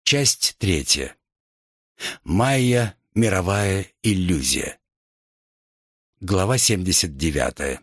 Часть 3. Майя. Мировая иллюзия. Глава 79.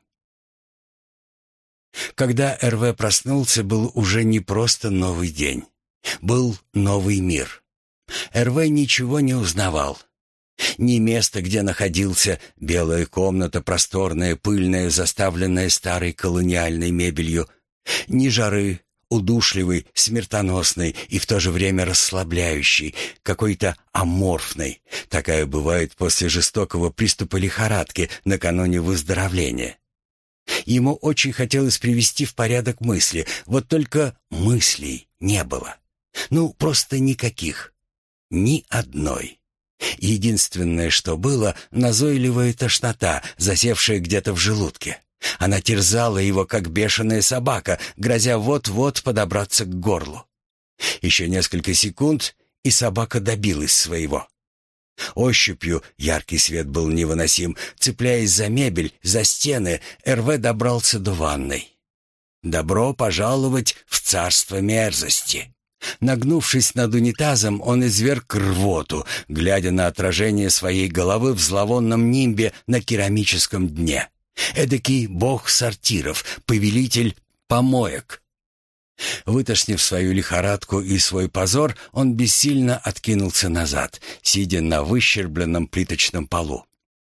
Когда РВ проснулся, был уже не просто новый день. Был новый мир. РВ ничего не узнавал. Ни место, где находился, белая комната, просторная, пыльная, заставленная старой колониальной мебелью, ни жары, удушливый, смертоносный и в то же время расслабляющий, какой-то аморфный. Такая бывает после жестокого приступа лихорадки накануне выздоровления. Ему очень хотелось привести в порядок мысли, вот только мыслей не было. Ну, просто никаких. Ни одной. Единственное, что было, назойливая тошнота, засевшая где-то в желудке. Она терзала его, как бешеная собака, грозя вот-вот подобраться к горлу. Еще несколько секунд, и собака добилась своего. Ощупью, яркий свет был невыносим, цепляясь за мебель, за стены, РВ добрался до ванной. Добро пожаловать в царство мерзости. Нагнувшись над унитазом, он изверг рвоту, глядя на отражение своей головы в зловонном нимбе на керамическом дне. Эдакий бог сортиров, повелитель помоек. Вытошнив свою лихорадку и свой позор, он бессильно откинулся назад, сидя на выщербленном плиточном полу.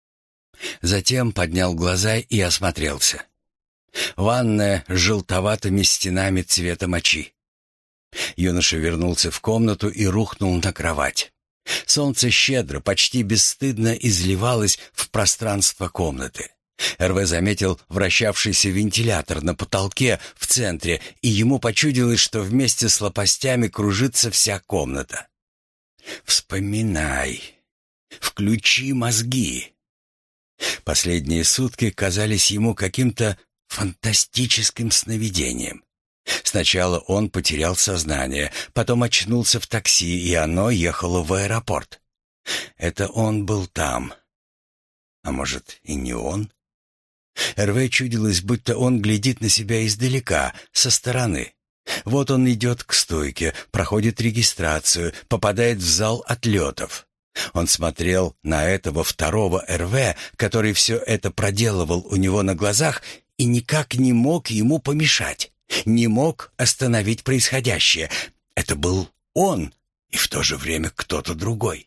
Затем поднял глаза и осмотрелся. Ванная с желтоватыми стенами цвета мочи. Юноша вернулся в комнату и рухнул на кровать. Солнце щедро, почти бесстыдно изливалось в пространство комнаты. РВ заметил вращавшийся вентилятор на потолке в центре, и ему почудилось, что вместе с лопастями кружится вся комната. «Вспоминай. Включи мозги». Последние сутки казались ему каким-то фантастическим сновидением. Сначала он потерял сознание, потом очнулся в такси, и оно ехало в аэропорт. Это он был там. А может, и не он? РВ чудилось, будто он глядит на себя издалека, со стороны. Вот он идет к стойке, проходит регистрацию, попадает в зал отлетов. Он смотрел на этого второго РВ, который все это проделывал у него на глазах, и никак не мог ему помешать, не мог остановить происходящее. Это был он и в то же время кто-то другой.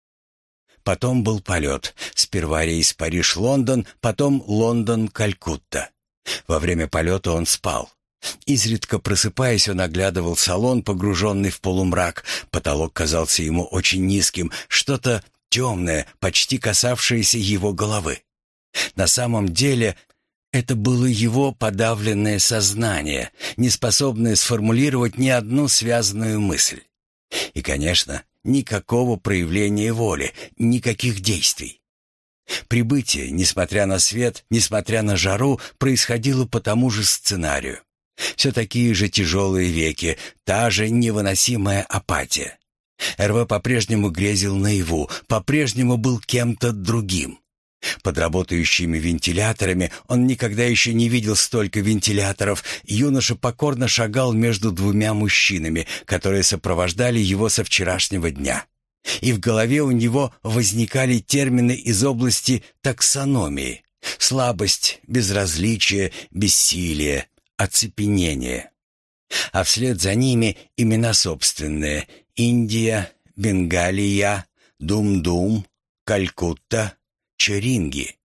Потом был полет. Сперва рейс Париж-Лондон, потом Лондон-Калькутта. Во время полета он спал. Изредка просыпаясь, он оглядывал салон, погруженный в полумрак. Потолок казался ему очень низким, что-то темное, почти касавшееся его головы. На самом деле это было его подавленное сознание, не способное сформулировать ни одну связанную мысль. И, конечно, никакого проявления воли, никаких действий. Прибытие, несмотря на свет, несмотря на жару, происходило по тому же сценарию. Все такие же тяжелые веки, та же невыносимая апатия. РВ по-прежнему грезил наяву, по-прежнему был кем-то другим. Под работающими вентиляторами, он никогда еще не видел столько вентиляторов, юноша покорно шагал между двумя мужчинами, которые сопровождали его со вчерашнего дня. И в голове у него возникали термины из области таксономии: слабость, безразличие, бессилие, оцепенение. А вслед за ними имена собственные: Индия, Бенгалия, Дум-Дум, Калькутта, Черинги.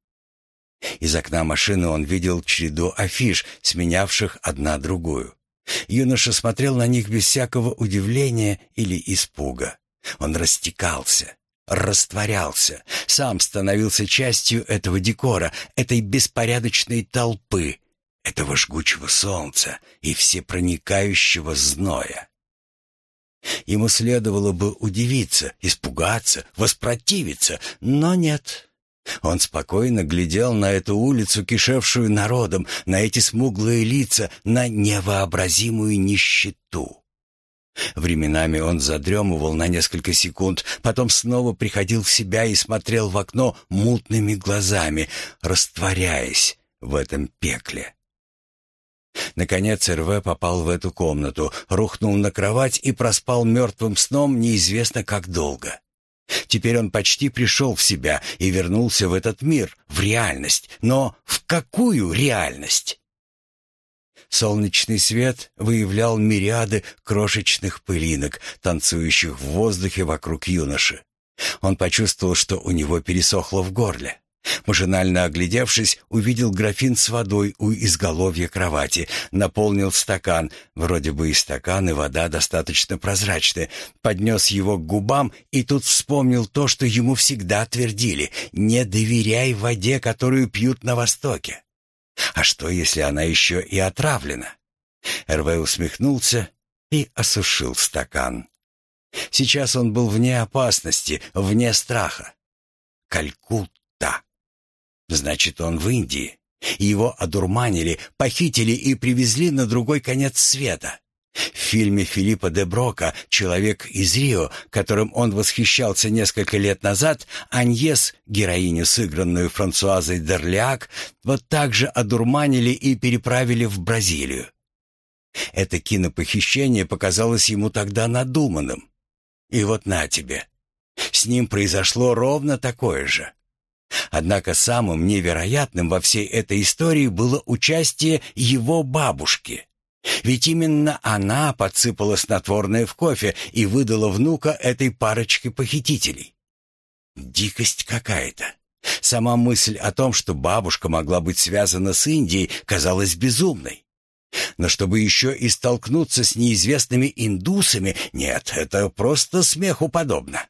Из окна машины он видел череду афиш, сменявших одна другую. Юноша смотрел на них без всякого удивления или испуга. Он растекался, растворялся, сам становился частью этого декора, этой беспорядочной толпы, этого жгучего солнца и всепроникающего зноя. Ему следовало бы удивиться, испугаться, воспротивиться, но нет. Он спокойно глядел на эту улицу, кишевшую народом, на эти смуглые лица, на невообразимую нищету. Временами он задремывал на несколько секунд, потом снова приходил в себя и смотрел в окно мутными глазами, растворяясь в этом пекле. Наконец РВ попал в эту комнату, рухнул на кровать и проспал мертвым сном неизвестно как долго. Теперь он почти пришел в себя и вернулся в этот мир, в реальность. Но в какую реальность? Солнечный свет выявлял мириады крошечных пылинок, танцующих в воздухе вокруг юноши. Он почувствовал, что у него пересохло в горле. Машинально оглядевшись, увидел графин с водой у изголовья кровати, наполнил стакан, вроде бы и стакан, и вода достаточно прозрачны, поднес его к губам и тут вспомнил то, что ему всегда твердили: «Не доверяй воде, которую пьют на Востоке». А что, если она еще и отравлена? РВ усмехнулся и осушил стакан. Сейчас он был вне опасности, вне страха. Калькутта. Значит, он в Индии. Его одурманили, похитили и привезли на другой конец света. В фильме Филиппа де Брока «Человек из Рио», которым он восхищался несколько лет назад, Аньес, героиню, сыгранную Франсуазой Д'Орлеак, вот так же одурманили и переправили в Бразилию. Это кинопохищение показалось ему тогда надуманным. И вот на тебе. С ним произошло ровно такое же. Однако самым невероятным во всей этой истории было участие его бабушки. Ведь именно она подсыпала снотворное в кофе и выдала внука этой парочке похитителей. Дикость какая-то. Сама мысль о том, что бабушка могла быть связана с Индией, казалась безумной. Но чтобы еще и столкнуться с неизвестными индусами, нет, это просто смеху подобно.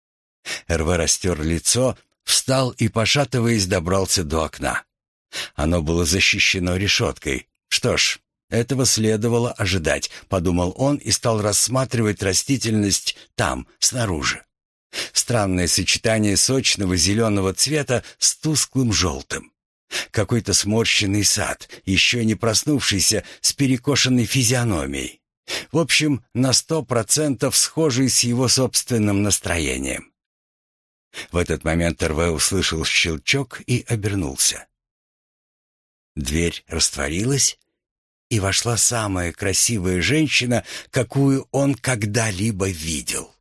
РВ растер лицо, встал и, пошатываясь, добрался до окна. Оно было защищено решеткой. Что ж, этого следовало ожидать, подумал он и стал рассматривать растительность там, снаружи. Странное сочетание сочного зеленого цвета с тусклым желтым. Какой-то сморщенный сад, еще не проснувшийся, с перекошенной физиономией. В общем, на 100% схожий с его собственным настроением. В этот момент РВ услышал щелчок и обернулся. Дверь растворилась, и вошла самая красивая женщина, какую он когда-либо видел.